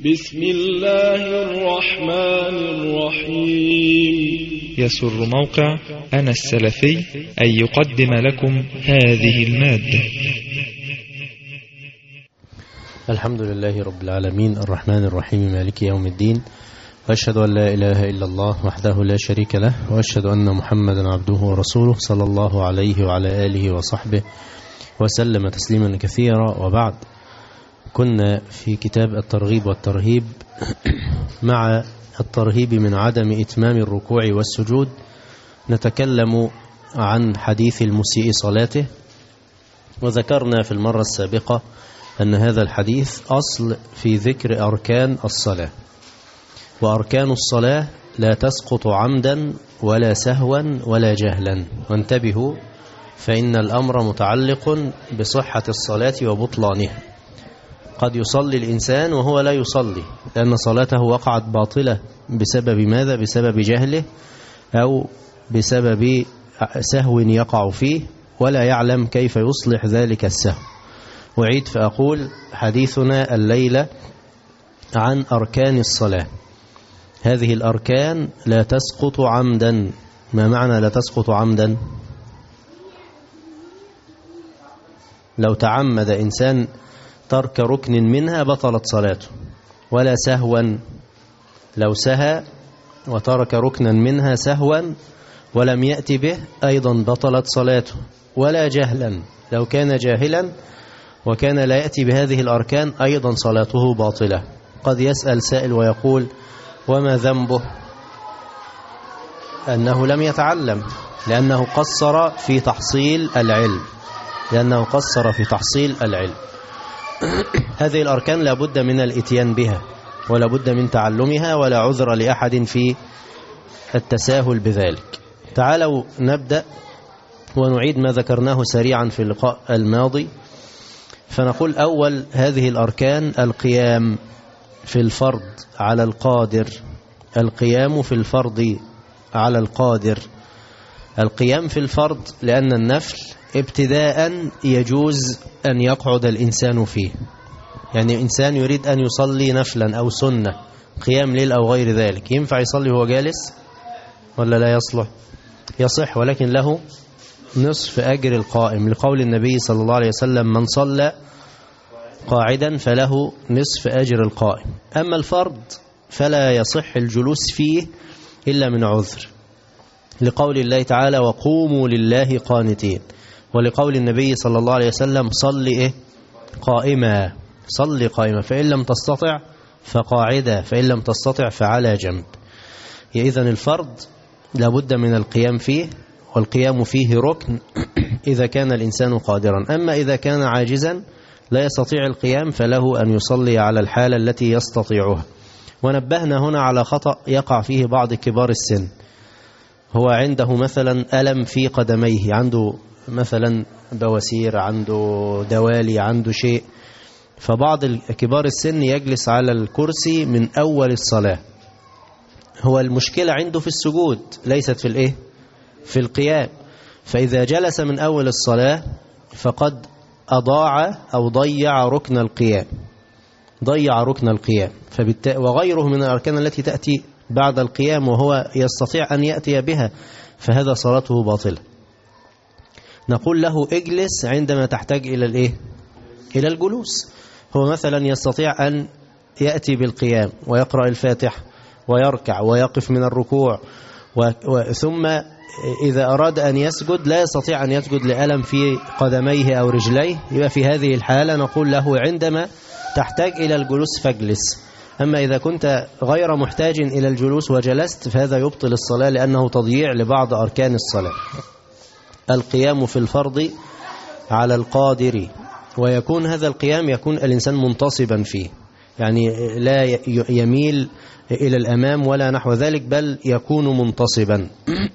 بسم الله الرحمن الرحيم. يسر موقع أنا السلفي أن يقدم لكم هذه المادة. الحمد لله رب العالمين الرحمن الرحيم مالك يوم الدين، وأشهد أن لا إله إلا الله وحده لا شريك له، وأشهد أن محمدا عبده ورسوله صلى الله عليه وعلى آله وصحبه وسلم تسليما كثيرا. وبعد، كنا في كتاب الترغيب والترهيب مع الترهيب من عدم إتمام الركوع والسجود، نتكلم عن حديث المسيء صلاته، وذكرنا في المرة السابقة أن هذا الحديث أصل في ذكر أركان الصلاة، وأركان الصلاة لا تسقط عمدا ولا سهوا ولا جهلا. وانتبهوا، فإن الأمر متعلق بصحة الصلاة وبطلانها. قد يصلي الإنسان وهو لا يصلي، لأن صلاته وقعت باطلة بسبب ماذا؟ بسبب جهله أو بسبب سهو يقع فيه ولا يعلم كيف يصلح ذلك السهو. أعيد فأقول: حديثنا الليلة عن أركان الصلاة. هذه الأركان لا تسقط عمدا. ما معنى لا تسقط عمدا؟ لو تعمد إنسان ترك ركن منها بطلت صلاته، ولا سهوا، لو سهى وترك ركنا منها سهوا ولم يأتي به أيضا بطلت صلاته، ولا جهلا، لو كان جاهلا وكان لا يأتي بهذه الأركان أيضا صلاته باطلة. قد يسأل سائل ويقول: وما ذنبه؟ أنه لم يتعلم، لأنه قصر في تحصيل العلم. هذه الأركان لابد من الاتيان بها، ولا بد من تعلمها، ولا عذر لأحد في التساهل بذلك. تعالوا نبدأ ونعيد ما ذكرناه سريعا في اللقاء الماضي. فنقول: أول هذه الأركان القيام في الفرض على القادر. القيام في الفرض على القادر. القيام في الفرض لأن النفل ابتداء يجوز أن يقعد الإنسان فيه. يعني إنسان يريد أن يصلي نفلا أو سنة، قيام ليل أو غير ذلك، ينفع يصلي وهو جالس ولا لا يصلح؟ يصح، ولكن له نصف أجر القائم، لقول النبي صلى الله عليه وسلم: من صلى قاعدا فله نصف أجر القائم. أما الفرض فلا يصح الجلوس فيه إلا من عذر، لقول الله تعالى: وقوموا لله قانتين، ولقول النبي صلى الله عليه وسلم: صل قائما، فإن لم تستطع فقاعدا، فإن لم تستطع فعلى جنب. إذن الفرض لابد من القيام فيه، والقيام فيه ركن إذا كان الإنسان قادرا. أما إذا كان عاجزا لا يستطيع القيام فله أن يصلي على الحالة التي يستطيعها. ونبهنا هنا على خطأ يقع فيه بعض كبار السن. هو عنده مثلا ألم في قدميه، عنده مثلا بواسير، عنده دوالي، عنده شيء، فبعض كبار السن يجلس على الكرسي من أول الصلاة. هو المشكلة عنده في السجود، ليست في القيام. فإذا جلس من أول الصلاة فقد أضاع أو ضيع ركن القيام، وغيره من الأركان التي تأتي بعد القيام وهو يستطيع أن يأتي بها، فهذا صلاته باطلة. نقول له: اجلس عندما تحتاج إلى الجلوس. هو مثلا يستطيع أن يأتي بالقيام ويقرأ الفاتحة ويركع ويقف من الركوع، ثم إذا أراد أن يسجد لا يستطيع أن يسجد لألم في قدميه أو رجليه، يبقى في هذه الحالة نقول له: عندما تحتاج إلى الجلوس فاجلس. أما إذا كنت غير محتاج إلى الجلوس وجلست فهذا يبطل الصلاة، لأنه تضييع لبعض أركان الصلاة. القيام في الفرض على القادر، ويكون هذا القيام يكون الإنسان منتصبا فيه، يعني لا يميل إلى الأمام ولا نحو ذلك، بل يكون منتصبا.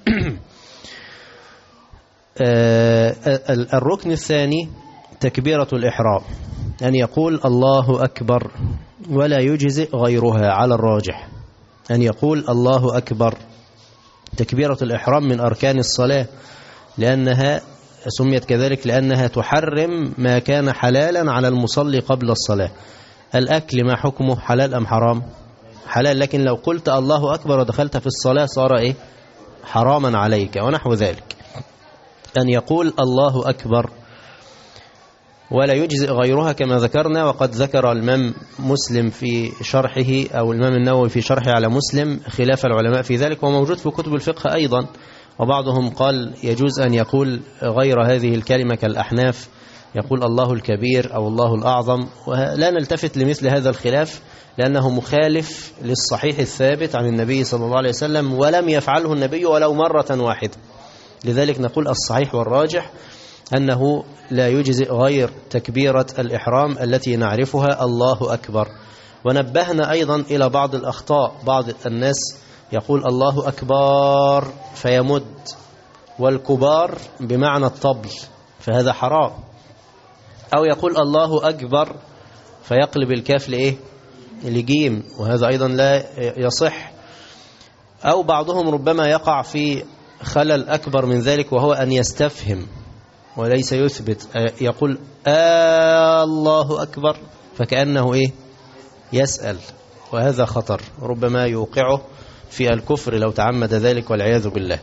الركن الثاني تكبيرة الإحرام، أن يقول الله أكبر، ولا يجزئ غيرها على الراجح، أن يقول الله أكبر. تكبيرة الإحرام من أركان الصلاة، لأنها سميت كذلك لأنها تحرم ما كان حلالا على المصلي قبل الصلاة. الأكل ما حكمه، حلال أم حرام؟ حلال، لكن لو قلت الله أكبر ودخلت في الصلاة صار إيه؟ حراما عليك. ونحو ذلك أن يقول الله أكبر ولا يجزئ غيرها كما ذكرنا. وقد ذكر الإمام مسلم في شرحه أو الإمام النووي في شرحه على مسلم خلاف العلماء في ذلك، وموجود في كتب الفقه أيضا. وبعضهم قال يجوز أن يقول غير هذه الكلمة كالأحناف، يقول الله الكبير أو الله الأعظم. ولا نلتفت لمثل هذا الخلاف لأنه مخالف للصحيح الثابت عن النبي صلى الله عليه وسلم، ولم يفعله النبي ولو مرة واحدة. لذلك نقول الصحيح والراجح أنه لا يجزئ غير تكبيرة الإحرام التي نعرفها الله أكبر. ونبهنا أيضا إلى بعض الأخطاء، بعض الناس يقول الله أكبر فيمد، والكبار بمعنى الطبل، فهذا حرام. أو يقول الله أكبر فيقلب الكاف لإيه؟ لجيم، وهذا أيضا لا يصح. أو بعضهم ربما يقع في خلل أكبر من ذلك، وهو أن يستفهم وليس يثبت، يقول الله أكبر فكأنه إيه؟ يسأل، وهذا خطر ربما يوقعه في الكفر لو تعمد ذلك والعياذ بالله.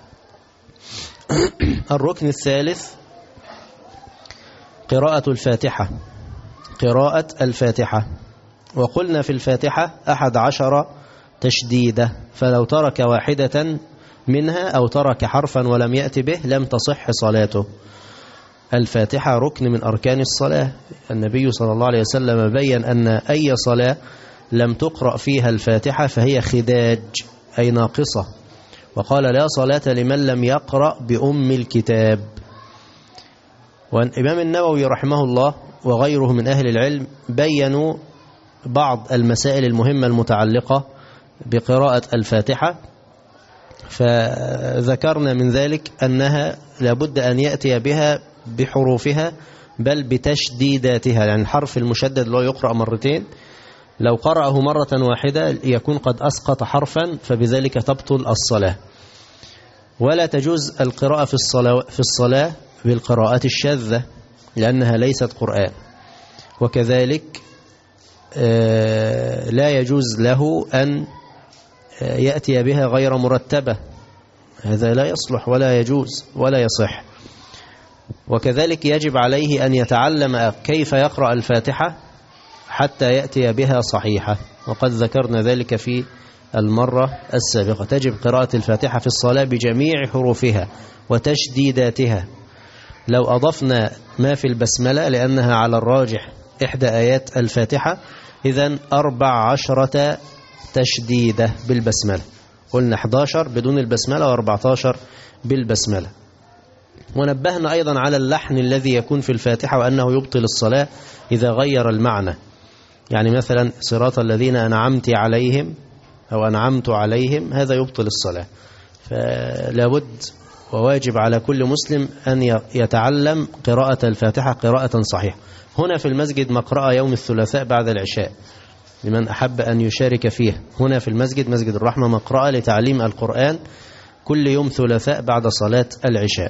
الركن الثالث قراءة الفاتحة. قراءة الفاتحة، وقلنا في الفاتحة 11 تشديدة، فلو ترك واحدة منها أو ترك حرفا ولم يأتي به لم تصح صلاته. الفاتحة ركن من أركان الصلاة. النبي صلى الله عليه وسلم بيّن أن أي صلاة لم تقرأ فيها الفاتحة فهي خداج أي ناقصة، وقال لا صلاة لمن لم يقرأ بأم الكتاب. والإمام النووي رحمه الله وغيره من أهل العلم بيّنوا بعض المسائل المهمة المتعلقة بقراءة الفاتحة، فذكرنا من ذلك أنها لابد أن يأتي بها بحروفها بل بتشديداتها، يعني الحرف المشدد لو يقرأ مرتين لو قرأه مرة واحدة يكون قد أسقط حرفا، فبذلك تبطل الصلاة. ولا تجوز القراءة في الصلاة بالقراءات الشاذة لأنها ليست قرآن، وكذلك لا يجوز له أن يأتي بها غير مرتبة، هذا لا يصلح ولا يجوز ولا يصح. وكذلك يجب عليه أن يتعلم كيف يقرأ الفاتحة حتى يأتي بها صحيحة، وقد ذكرنا ذلك في المرة السابقة. تجب قراءة الفاتحة في الصلاة بجميع حروفها وتشديداتها. لو أضفنا ما في البسملة لأنها على الراجح إحدى آيات الفاتحة، إذن 14 تشديدة بالبسملة. قلنا 11 بدون البسملة و14 بالبسملة. ونبهنا أيضا على اللحن الذي يكون في الفاتحة وأنه يبطل الصلاة إذا غير المعنى. يعني مثلا صراط الذين أنعمت عليهم أو أنعمت عليهم، هذا يبطل الصلاة. فلا بد وواجب على كل مسلم أن يتعلم قراءة الفاتحة قراءة صحيحة. هنا في المسجد مقرأة يوم الثلاثاء بعد العشاء لمن أحب أن يشارك فيه. هنا في المسجد مسجد الرحمة مقرأة لتعليم القرآن كل يوم ثلاثاء بعد صلاة العشاء.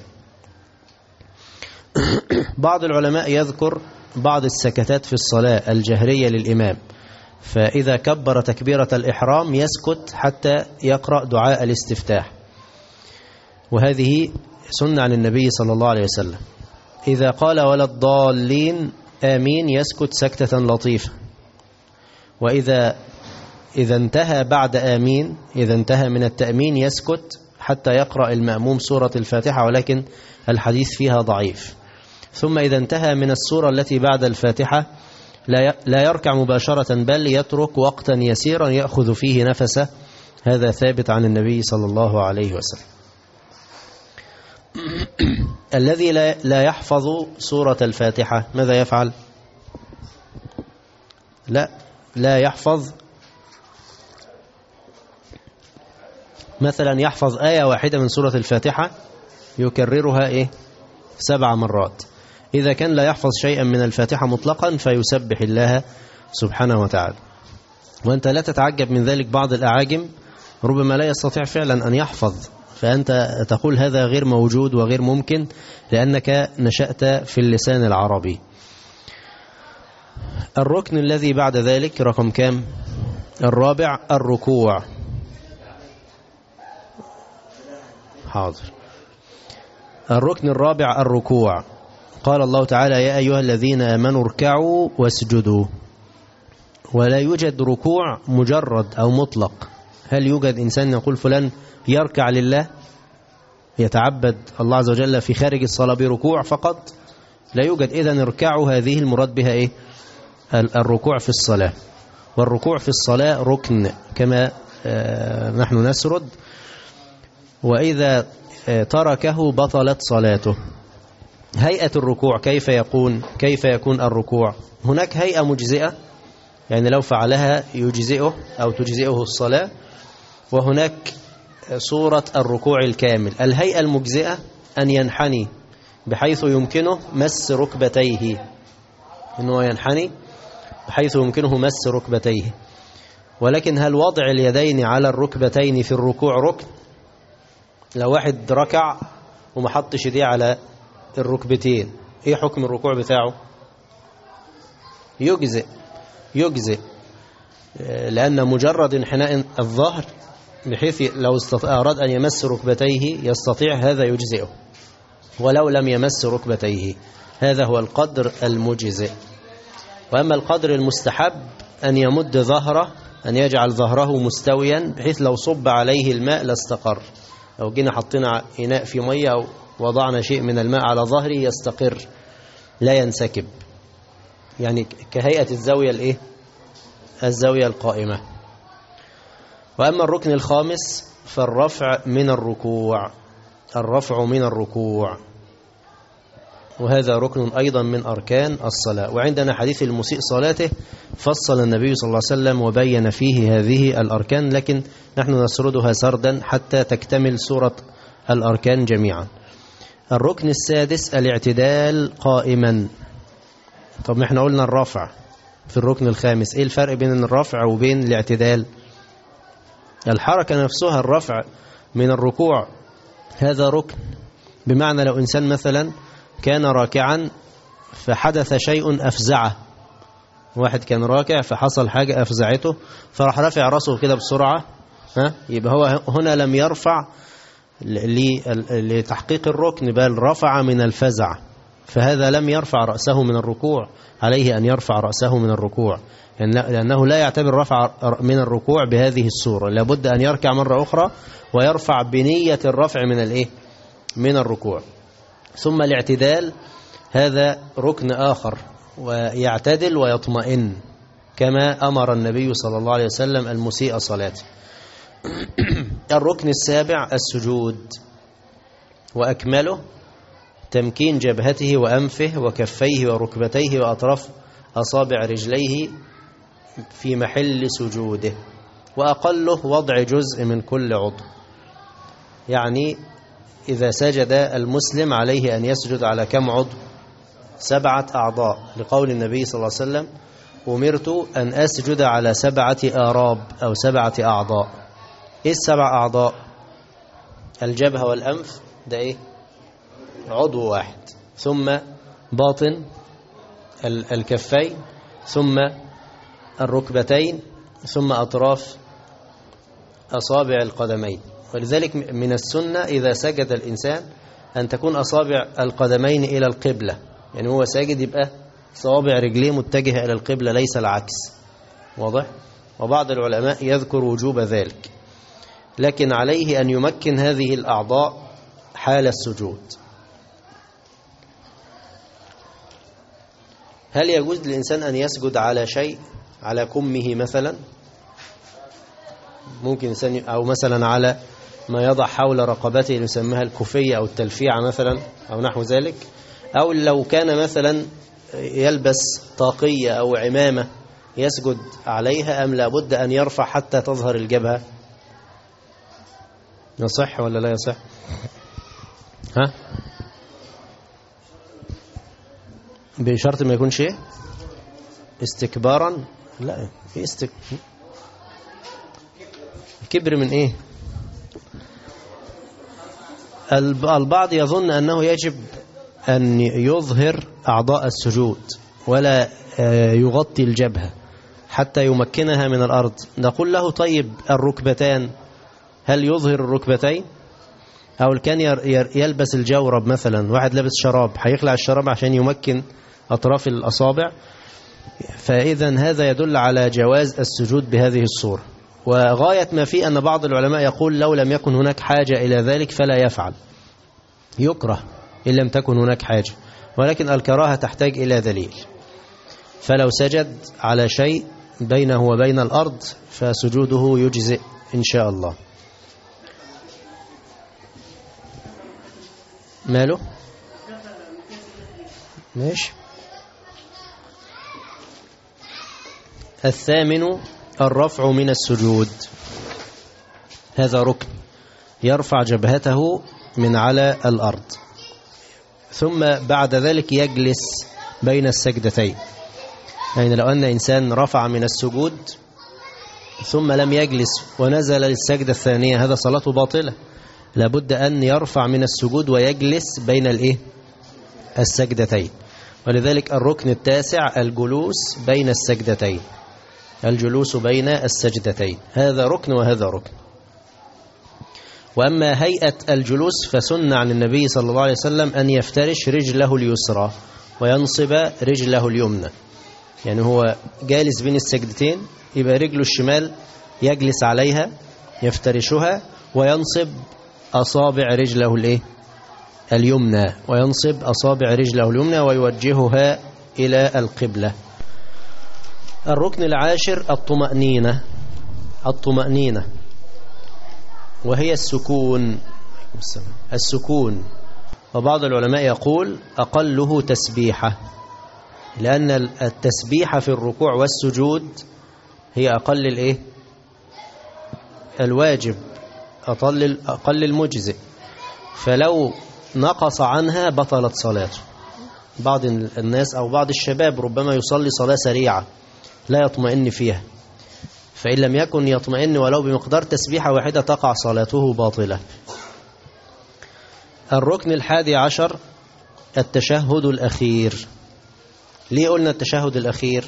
بعض العلماء يذكر بعض السكتات في الصلاة الجهرية للإمام، فإذا كبر تكبيرة الإحرام يسكت حتى يقرأ دعاء الاستفتاح، وهذه سنة عن النبي صلى الله عليه وسلم. إذا قال ولا الضالين آمين يسكت سكتة لطيفة. وإذا انتهى بعد آمين، إذا انتهى من التأمين يسكت حتى يقرأ المأموم سورة الفاتحة، ولكن الحديث فيها ضعيف. ثم إذا انتهى من السورة التي بعد الفاتحة لا يركع مباشرة بل يترك وقتا يسيرا يأخذ فيه نفسه، هذا ثابت عن النبي صلى الله عليه وسلم. الذي لا يحفظ سورة الفاتحة ماذا يفعل؟ لا يحفظ، مثلا يحفظ آية واحدة من سورة الفاتحة يكررها 7 مرات. إذا كان لا يحفظ شيئا من الفاتحة مطلقا فيسبح الله سبحانه وتعالى. وأنت لا تتعجب من ذلك، بعض الأعاجم ربما لا يستطيع فعلا أن يحفظ، فأنت تقول هذا غير موجود وغير ممكن لأنك نشأت في اللسان العربي. الركن الذي بعد ذلك رقم كام؟ الرابع الركوع. حاضر. الركن الرابع الركوع. قال الله تعالى يا أيها الذين آمنوا اركعوا واسجدوا. ولا يوجد ركوع مجرد أو مطلق. هل يوجد إنسان يقول فلان يركع لله يتعبد الله عز وجل في خارج الصلاة بركوع فقط؟ لا يوجد. إذن اركعوا هذه المراد بها إيه؟ الركوع في الصلاة. والركوع في الصلاة ركن كما نحن نسرد. وإذا تركه بطلت صلاته. هيئة الركوع كيف يكون الركوع؟ هناك هيئة مجزئة، يعني لو فعلها يجزئه أو تجزئه الصلاة. وهناك صورة الركوع الكامل. الهيئة المجزئة أن ينحني بحيث يمكنه مس ركبتيه، إنه ينحني بحيث يمكنه مس ركبتيه. ولكن هل وضع اليدين على الركبتين في الركوع ركن؟ لو واحد ركع وما حطش يديه على الركبتين، ايه حكم الركوع بتاعه؟ يجزئ لأن مجرد انحناء الظهر بحيث لو أراد أن يمس ركبتيه يستطيع، هذا يجزئه ولو لم يمس ركبتيه. هذا هو القدر المجزئ. وأما القدر المستحب أن يمد ظهره، أن يجعل ظهره مستويا بحيث لو صب عليه الماء لاستقر. لو جينا حطينا إناء في مية أو وضعنا شيء من الماء على ظهره يستقر لا ينسكب، يعني كهيئة الزاوية القائمة. وأما الركن الخامس فالرفع من الركوع، وهذا ركن أيضا من أركان الصلاة. وعندنا حديث المسيء صلاته فصل النبي صلى الله عليه وسلم وبين فيه هذه الأركان، لكن نحن نسردها سردا حتى تكتمل سورة الأركان جميعا. الركن السادس الاعتدال قائما. طب احنا قلنا الرفع في الركن الخامس، ايه الفرق بين الرفع وبين الاعتدال؟ الحركة نفسها. الرفع من الركوع هذا ركن، بمعنى لو إنسان مثلا كان راكعا فحدث شيء أفزعه، واحد كان راكع فحصل حاجة أفزعته فراح رافع رأسه كده بسرعة، يبقى هو هنا لم يرفع لتحقيق الركن، بل رفع من الفزع، فهذا لم يرفع رأسه من الركوع. عليه أن يرفع رأسه من الركوع، لأنه لا يعتبر رفع من الركوع بهذه الصورة. لابد أن يركع مرة أخرى ويرفع بنية الرفع من الركوع. ثم الاعتدال هذا ركن آخر، ويعتدل ويطمئن كما أمر النبي صلى الله عليه وسلم المسيء صلاته. الركن السابع السجود، وأكمله تمكين جبهته وأنفه وكفيه وركبتيه وأطراف أصابع رجليه في محل سجوده، وأقله وضع جزء من كل عضو. يعني إذا سجد المسلم عليه أن يسجد على كم عضو؟ 7 أعضاء، لقول النبي صلى الله عليه وسلم أمرت أن أسجد على 7 آراب أو 7 أعضاء. إيه 7 أعضاء؟ الجبهة والأنف، ده إيه؟ عضو واحد، ثم باطن الكفين، ثم الركبتين، ثم أطراف أصابع القدمين. ولذلك من السنة إذا سجد الإنسان أن تكون أصابع القدمين إلى القبلة، يعني هو ساجد يبقى صوابع رجليه متجهة إلى القبلة ليس العكس. واضح؟ وبعض العلماء يذكر وجوب ذلك، لكن عليه أن يمكن هذه الأعضاء حال السجود. هل يجوز للإنسان أن يسجد على شيء، على كمه مثلا؟ ممكن إنسان، أو مثلا على ما يضع حول رقبته يسميها الكوفية أو التلفيعة مثلا أو نحو ذلك، أو لو كان مثلا يلبس طاقية أو عمامة يسجد عليها، أم لابد أن يرفع حتى تظهر الجبهة؟ يصح ولا لا يصح؟ بشرط ما يكون شيء استكبارا. لا، في كبر من ايه؟ البعض يظن أنه يجب أن يظهر أعضاء السجود ولا يغطي الجبهة حتى يمكنها من الأرض، نقول له طيب الركبتان هل يظهر الركبتين؟ أو كان يلبس الجورب مثلا، واحد لابس شراب هيخلع الشراب عشان يمكن أطراف الأصابع، فإذا هذا يدل على جواز السجود بهذه الصورة. وغاية ما فيه أن بعض العلماء يقول لو لم يكن هناك حاجة إلى ذلك فلا يفعل، يكره إن لم تكن هناك حاجة، ولكن الكراهة تحتاج إلى دليل. فلو سجد على شيء بينه وبين الأرض فسجوده يجزئ إن شاء الله. ماله؟ ماشي. الثامن الرفع من السجود، هذا ركن، يرفع جبهته من على الأرض، ثم بعد ذلك يجلس بين السجدتين. يعني لو أن إنسان رفع من السجود ثم لم يجلس ونزل للسجدة الثانية، هذا صلاته باطلة، لابد أن يرفع من السجود ويجلس بين السجدتين. ولذلك الركن التاسع الجلوس بين السجدتين، الجلوس بين السجدتين، هذا ركن وهذا ركن. وأما هيئة الجلوس فسن عن النبي صلى الله عليه وسلم أن يفترش رجله اليسرى وينصب رجله اليمنى، يعني هو جالس بين السجدتين يبقى رجله الشمال يجلس عليها يفترشها وينصب أصابع رجله اليمنى، وينصب أصابع رجله اليمنى ويوجهها إلى القبلة. الركن العاشر الطمأنينة، وهي السكون. وبعض العلماء يقول أقله تسبيحة، لأن التسبيحة في الركوع والسجود هي أقل الواجب، أقل المجزئ، فلو نقص عنها بطلت صلاته. بعض الناس أو بعض الشباب ربما يصلي صلاة سريعة لا يطمئن فيها، فإن لم يكن يطمئن ولو بمقدار تسبيحة واحدة تقع صلاته باطلة. الركن الحادي عشر التشهد الأخير. ليه قلنا التشهد الأخير؟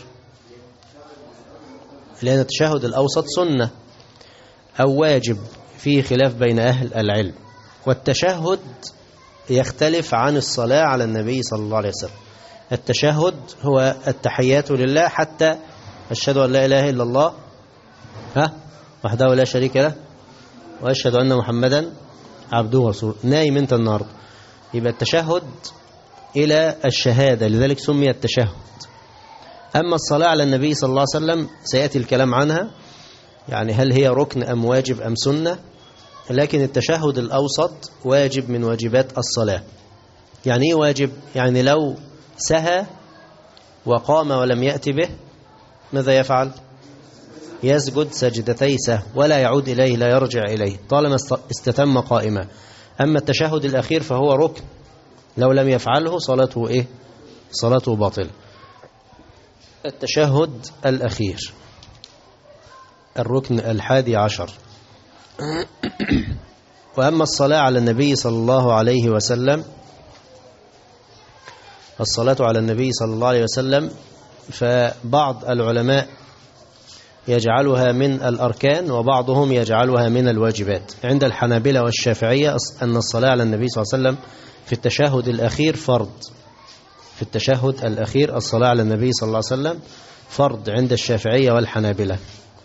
لأن التشهد الأوسط سنة أو واجب، فيه خلاف بين أهل العلم. والتشهد يختلف عن الصلاة على النبي صلى الله عليه وسلم. التشهد هو التحيات لله حتى أشهد أن لا إله إلا الله وحده لا شريك له وأشهد أن محمدا عبده ورسوله. نايم أنت النهارده، يبقى التشهد إلى الشهادة، لذلك سمي التشهد. أما الصلاة على النبي صلى الله عليه وسلم سيأتي الكلام عنها، يعني هل هي ركن أم واجب أم سنة، لكن التشهد الأوسط واجب من واجبات الصلاة. يعني إيه واجب؟ يعني لو سهى وقام ولم يأتي به ماذا يفعل؟ يسجد سجدتي سهو ولا يعود إليه، لا يرجع إليه طالما استتم قائما. أما التشهد الأخير فهو ركن، لو لم يفعله صلاته صلاته باطل. التشهد الأخير الركن الحادي عشر. وأما الصلاة على النبي صلى الله عليه وسلم، الصلاة على النبي صلى الله عليه وسلم فبعض العلماء يجعلها من الأركان وبعضهم يجعلها من الواجبات. عند الحنابلة والشافعية أن الصلاة على النبي صلى الله عليه وسلم في التشهد الأخير فرض، في التشهد الأخير الصلاة على النبي صلى الله عليه وسلم فرض عند الشافعية والحنابلة.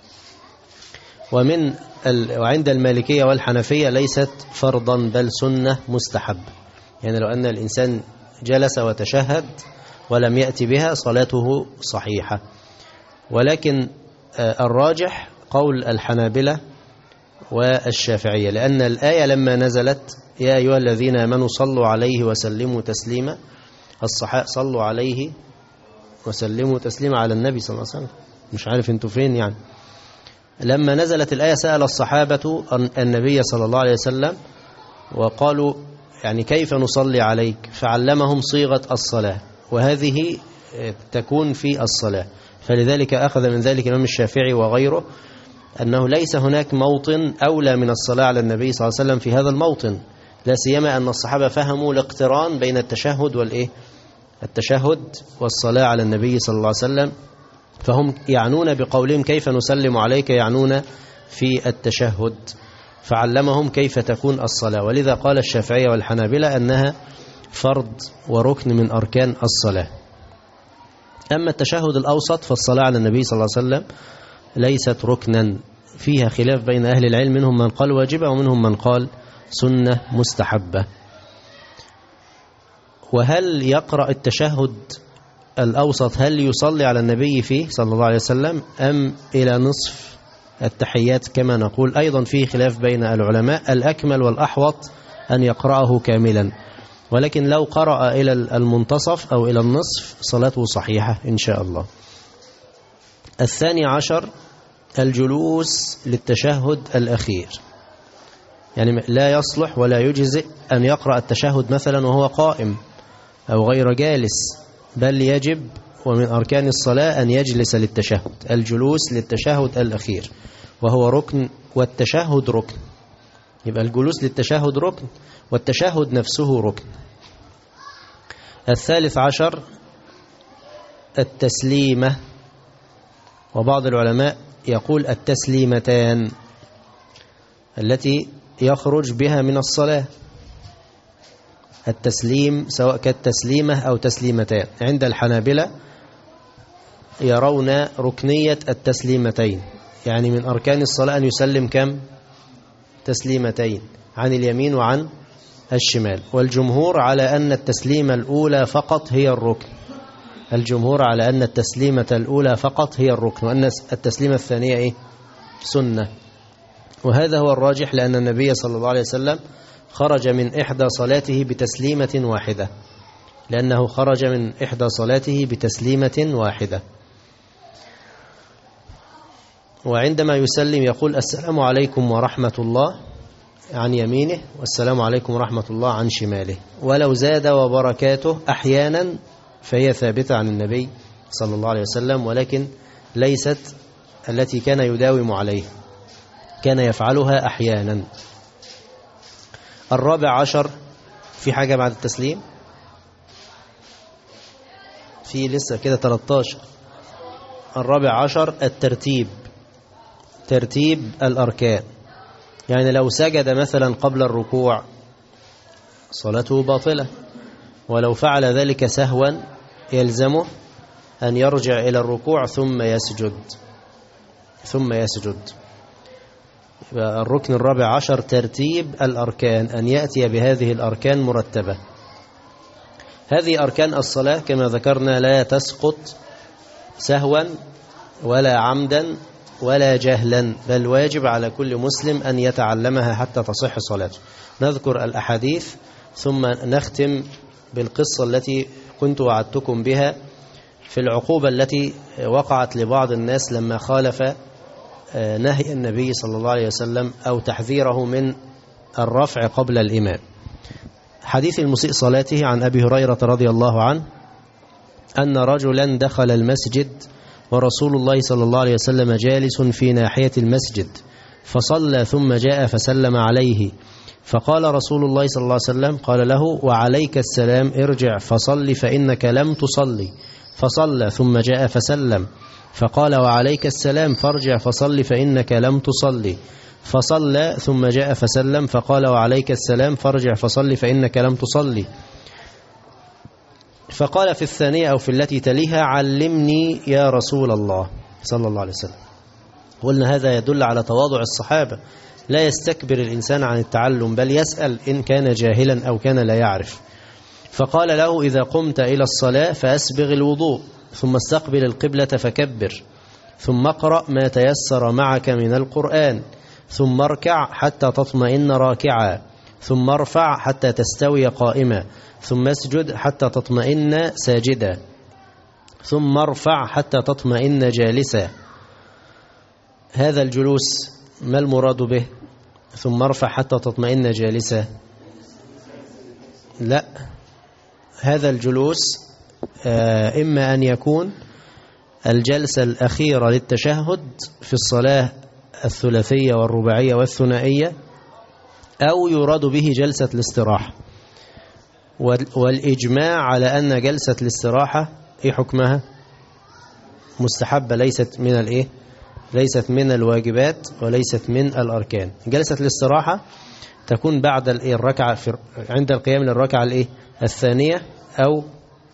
وعند المالكية والحنفية ليست فرضا بل سنة مستحب، يعني لو أن الإنسان جلس وتشهد ولم يأتي بها صلاته صحيحة. ولكن الراجح قول الحنابلة والشافعية، لأن الآية لما نزلت يا أيها الذين آمنوا صلوا عليه وسلموا تسليما، الصحابة صلوا عليه وسلموا تسليما على النبي صلى الله عليه وسلم، مش عارف انتوا فين يعني. لما نزلت الآية سأل الصحابة النبي صلى الله عليه وسلم وقالوا يعني كيف نصلي عليك، فعلمهم صيغة الصلاة، وهذه تكون في الصلاة. فلذلك أخذ من ذلك الإمام الشافعي وغيره أنه ليس هناك موطن أولى من الصلاة على النبي صلى الله عليه وسلم في هذا الموطن، لا سيما أن الصحابة فهموا الاقتران بين التشهد التشهد والصلاة على النبي صلى الله عليه وسلم، فهم يعنون بقولهم كيف نسلم عليك، يعنون في التشهد، فعلمهم كيف تكون الصلاة. ولذا قال الشافعية والحنابلة أنها فرض وركن من أركان الصلاة. أما التشهد الأوسط فالصلاة على النبي صلى الله عليه وسلم ليست ركنا، فيها خلاف بين أهل العلم، منهم من قال واجبة ومنهم من قال سنة مستحبة. وهل يقرأ التشهد الأوسط هل يصلي على النبي فيه صلى الله عليه وسلم أم إلى نصف التحيات كما نقول؟ أيضا فيه خلاف بين العلماء، الأكمل والأحوط أن يقرأه كاملا، ولكن لو قرأ إلى المنتصف أو إلى النصف صلاته صحيحة إن شاء الله. 12 الجلوس للتشهد الأخير، يعني لا يصلح ولا يجزئ أن يقرأ التشهد مثلا وهو قائم أو غير جالس، بل يجب ومن أركان الصلاة أن يجلس للتشهد، الجلوس للتشهد الأخير وهو ركن، والتشهد ركن، يبقى الجلوس للتشهد ركن والتشهد نفسه ركن. 13 التسليمة، وبعض العلماء يقول التسليمتان التي يخرج بها من الصلاة، التسليم سواء كالتسليمة أو تسليمتان. عند الحنابلة يرون ركنية التسليمتين، يعني من أركان الصلاة أن يسلم كم؟ تسليمتين، عن اليمين وعن الشمال. والجمهور على أن التسليمة الأولى فقط هي الركن، الجمهور على أن التسليمة الأولى فقط هي الركن، وأن التسليمة الثانية إيه؟ سنة. وهذا هو الراجح، لأن النبي صلى الله عليه وسلم خرج من إحدى صلاته بتسليمة واحدة، لأنه خرج من إحدى صلاته بتسليمة واحدة. وعندما يسلم يقول السلام عليكم ورحمة الله عن يمينه، والسلام عليكم ورحمة الله عن شماله، ولو زاد وبركاته أحيانا فهي ثابتة عن النبي صلى الله عليه وسلم، ولكن ليست التي كان يداوم عليه، كان يفعلها أحيانا. 14 في حاجة بعد التسليم؟ في لسه كده 13. 14 الترتيب، ترتيب الأركان، يعني لو سجد مثلا قبل الركوع صلاته باطلة، ولو فعل ذلك سهوا يلزمه أن يرجع إلى الركوع ثم يسجد. الركن 14 ترتيب الأركان، أن يأتي بهذه الأركان مرتبة. هذه أركان الصلاة كما ذكرنا لا تسقط سهوا ولا عمدا ولا جهلا، بل واجب على كل مسلم أن يتعلمها حتى تصح صلاته. نذكر الأحاديث ثم نختم بالقصة التي كنت وعدتكم بها في العقوبة التي وقعت لبعض الناس لما خالف نهي النبي صلى الله عليه وسلم أو تحذيره من الرفع قبل الإمام. حديث المسيء صلاته عن أبي هريرة رضي الله عنه أن رجلا دخل المسجد ورسول الله صلى الله عليه وسلم جالس في ناحية المسجد، فصلى ثم جاء فسلم عليه، فقال رسول الله صلى الله عليه وسلم قال له وعليك السلام، ارجع فصل فإنك لم تصلي، فصلى ثم جاء فسلم، فقال وعليك السلام، فارجع فصل فإنك لم تصلي، فصلى ثم جاء فسلم، فقال وعليك السلام، فارجع فصل فإنك لم تصلي، فقال في الثانية أو في التي تليها علمني يا رسول الله صلى الله عليه وسلم. قلنا هذا يدل على تواضع الصحابة، لا يستكبر الإنسان عن التعلم، بل يسأل إن كان جاهلا أو كان لا يعرف. فقال له إذا قمت إلى الصلاة فأسبغ الوضوء، ثم استقبل القبلة فكبر، ثم اقرأ ما تيسر معك من القرآن، ثم اركع حتى تطمئن راكعا، ثم ارفع حتى تستوي قائما، ثم اسجد حتى تطمئن ساجدا، ثم ارفع حتى تطمئن جالسا. هذا الجلوس ما المراد به؟ ثم ارفع حتى تطمئن جالسا، لا، هذا الجلوس إما أن يكون الجلسة الأخيرة للتشهد في الصلاة الثلاثية والرباعية والثنائية، أو يراد به جلسة الاستراحة. والإجماع على أن جلسة الاستراحة إيه حكمها؟ مستحبة، ليست من الإيه؟ ليست من الواجبات وليست من الأركان. جلسة الاستراحة تكون بعد الركعة عند القيام للركعة الإيه؟ الثانية أو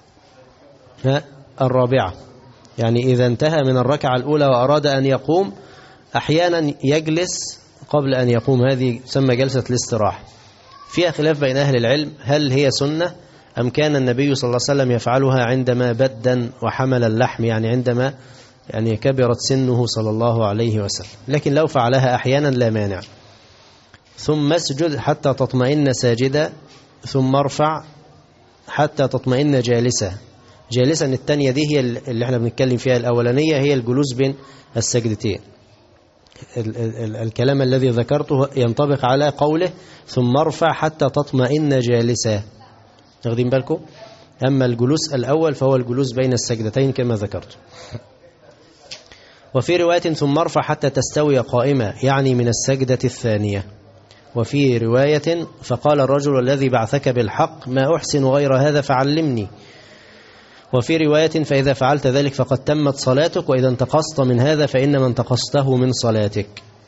الرابعة. يعني إذا انتهى من الركعة الأولى وأراد أن يقوم أحيانا يجلس قبل أن يقوم، هذه تسمى جلسة الاستراحة. فيها خلاف بين أهل العلم هل هي سنة أم كان النبي صلى الله عليه وسلم يفعلها عندما بدن وحمل اللحم، يعني عندما كبرت سنه صلى الله عليه وسلم. لكن لو فعلها أحيانا لا مانع. ثم اسجد حتى تطمئن ساجدا، ثم ارفع حتى تطمئن جالسا. جالسا الثانية دي هي اللي احنا بنتكلم فيها، الأولانية هي الجلوس بين السجدتين. الكلام الذي ذكرته ينطبق على قوله ثم ارفع حتى تطمئن جالسا، واخدين بالكم؟ أما الجلوس الأول فهو الجلوس بين السجدتين كما ذكرت. وفي رواية ثم ارفع حتى تستوي قائمة، يعني من السجدة الثانية. وفي رواية فقال الرجل الذي بعثك بالحق ما أحسن غير هذا فعلمني. وفي رواية فإذا فعلت ذلك فقد تمت صلاتك، وإذا انتقصت من هذا فإنما انتقصته من صلاتك.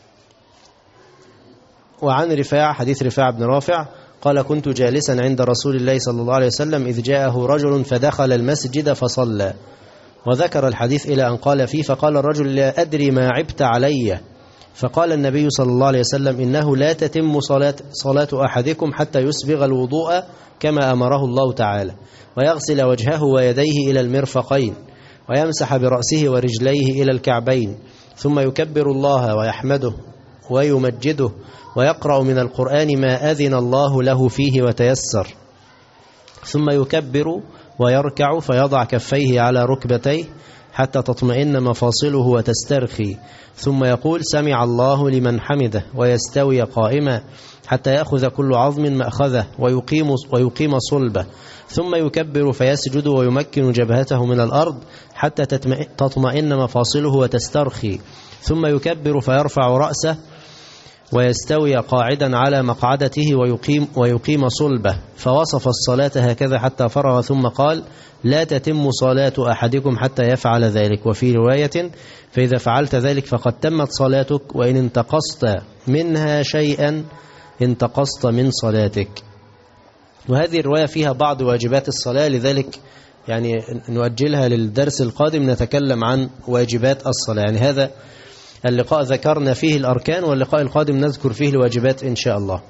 وعن رفاع، حديث رفاع بن رافع قال كنت جالسا عند رسول الله صلى الله عليه وسلم إذ جاءه رجل فدخل المسجد فصلى، وذكر الحديث إلى أن قال فيه فقال الرجل لا أدري ما عبت علي، فقال النبي صلى الله عليه وسلم إنه لا تتم صلاة أحدكم حتى يسبغ الوضوء كما أمره الله تعالى، ويغسل وجهه ويديه إلى المرفقين، ويمسح برأسه ورجليه إلى الكعبين، ثم يكبر الله ويحمده ويمجده، ويقرأ من القرآن ما أذن الله له فيه وتيسر، ثم يكبر ويركع فيضع كفيه على ركبتيه حتى تطمئن مفاصله وتسترخي، ثم يقول سمع الله لمن حمده، ويستوي قائما حتى يأخذ كل عظم مأخذه ويقيم صلبه، ثم يكبر فيسجد ويمكن جبهته من الأرض حتى تطمئن مفاصله وتسترخي، ثم يكبر فيرفع رأسه ويستوي قاعدا على مقعدته ويقيم صلبه، فوصف الصلاة هكذا حتى فرغ، ثم قال لا تتم صلاة أحدكم حتى يفعل ذلك. وفي رواية فإذا فعلت ذلك فقد تمت صلاتك، وإن انتقصت منها شيئا انتقصت من صلاتك. وهذه الرواية فيها بعض واجبات الصلاة، لذلك نؤجلها للدرس القادم نتكلم عن واجبات الصلاة. هذا اللقاء ذكرنا فيه الأركان، واللقاء القادم نذكر فيه الواجبات إن شاء الله.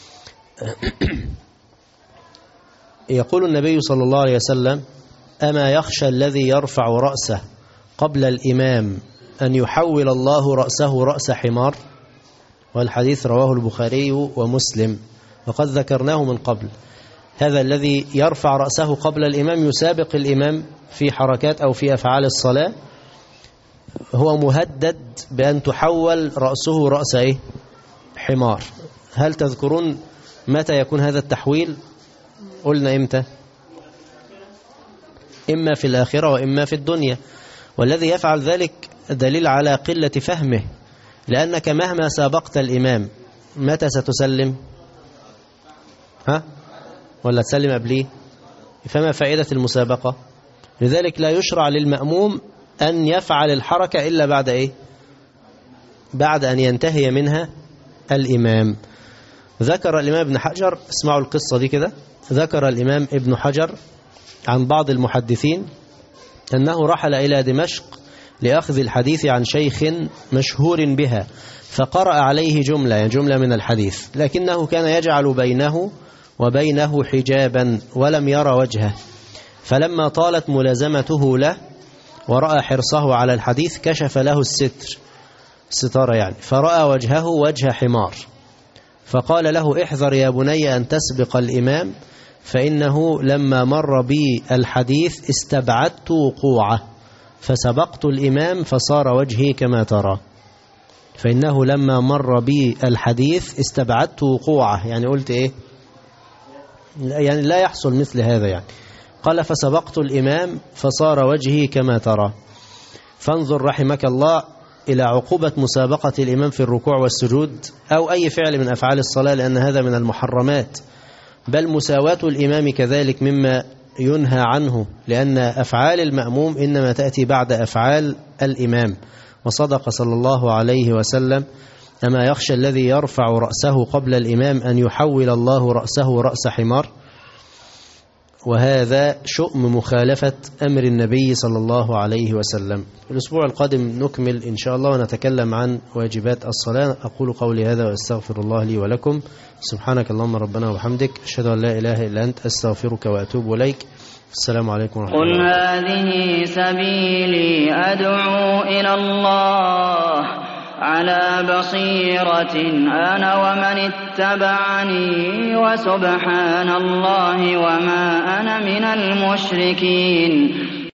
يقول النبي صلى الله عليه وسلم أما يخشى الذي يرفع رأسه قبل الإمام أن يحول الله رأسه رأس حمار؟ والحديث رواه البخاري ومسلم، وقد ذكرناه من قبل. هذا الذي يرفع رأسه قبل الإمام يسابق الإمام في حركات أو في أفعال الصلاة، هو مهدد بأن تحول رأسه رأس حمار. هل تذكرون متى يكون هذا التحويل؟ قلنا إمتى؟ إما في الآخرة وإما في الدنيا. والذي يفعل ذلك دليل على قلة فهمه، لأنك مهما سابقت الإمام متى ستسلم؟ ولا تسلم قبليه؟ فما فائدة المسابقة؟ لذلك لا يشرع للمأموم أن يفعل الحركة إلا بعد بعد أن ينتهي منها الإمام. ذكر الإمام ابن حجر، اسمعوا القصة دي كده، ذكر الإمام ابن حجر عن بعض المحدثين أنه رحل إلى دمشق لأخذ الحديث عن شيخ مشهور بها، فقرأ عليه جملة من الحديث، لكنه كان يجعل بينه وبينه حجابا ولم يرى وجهه، فلما طالت ملازمته له ورأى حرصه على الحديث كشف له الستارة فرأى وجهه وجه حمار، فقال له احذر يا بني أن تسبق الإمام، فإنه لما مر بي الحديث استبعدت وقوعه فسبقت الإمام فصار وجهي كما ترى. فإنه لما مر بي الحديث استبعدت وقوعه، قلت لا يحصل مثل هذا قال فسبقت الإمام فصار وجهي كما ترى. فانظر رحمك الله إلى عقوبة مسابقة الإمام في الركوع والسجود أو أي فعل من أفعال الصلاة، لأن هذا من المحرمات، بل مساواة الإمام كذلك مما ينهى عنه، لأن أفعال المأموم إنما تأتي بعد أفعال الإمام. وصدق صلى الله عليه وسلم: أما يخشى الذي يرفع رأسه قبل الإمام أن يحول الله رأسه رأس حمار. وهذا شؤم مخالفة أمر النبي صلى الله عليه وسلم. الأسبوع القادم نكمل إن شاء الله ونتكلم عن واجبات الصلاة. أقول قولي هذا وأستغفر الله لي ولكم. سبحانك اللهم ربنا وبحمدك، أشهد أن لا إله إلا أنت، أستغفرك وأتوب إليك. السلام عليكم ورحمة الله. قل هذه سبيلي أدعو إلى الله على بصيرة أنا ومن اتبعني، وسبحان الله وما أنا من المشركين.